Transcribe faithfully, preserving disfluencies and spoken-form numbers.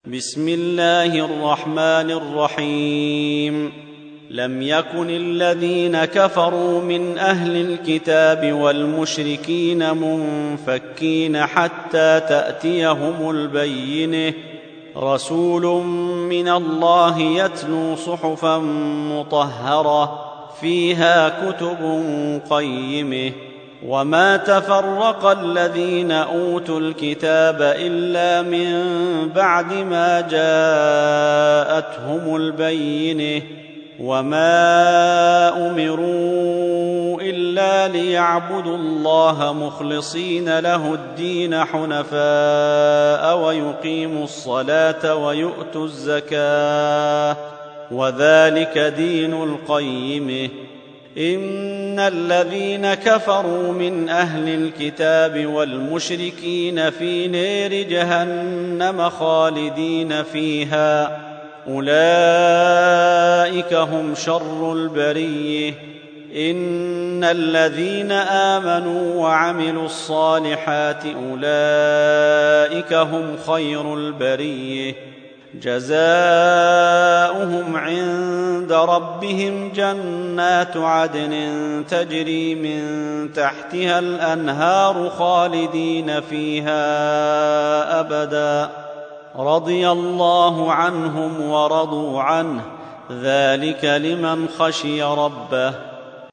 بسم الله الرحمن الرحيم. لم يكن الذين كفروا من أهل الكتاب والمشركين منفكين حتى تأتيهم البينة، رسول من الله يتلو صحفا مطهرة فيها كتب قيمة. وما تفرق الذين أوتوا الكتاب إلا من بعد ما جاءتهم البينة، وما أمروا إلا ليعبدوا الله مخلصين له الدين حنفاء ويقيموا الصلاة ويؤتوا الزكاة، وذلك دين القيمة. إن الذين كفروا من أهل الكتاب والمشركين في نار جهنم خالدين فيها، أولئك هم شر البرية. إن الذين آمنوا وعملوا الصالحات أولئك هم خير البرية، جزاؤهم عند ربهم جنات عدن تجري من تحتها الأنهار خالدين فيها أبدا، رضي الله عنهم ورضوا عنه، ذلك لمن خشي ربه.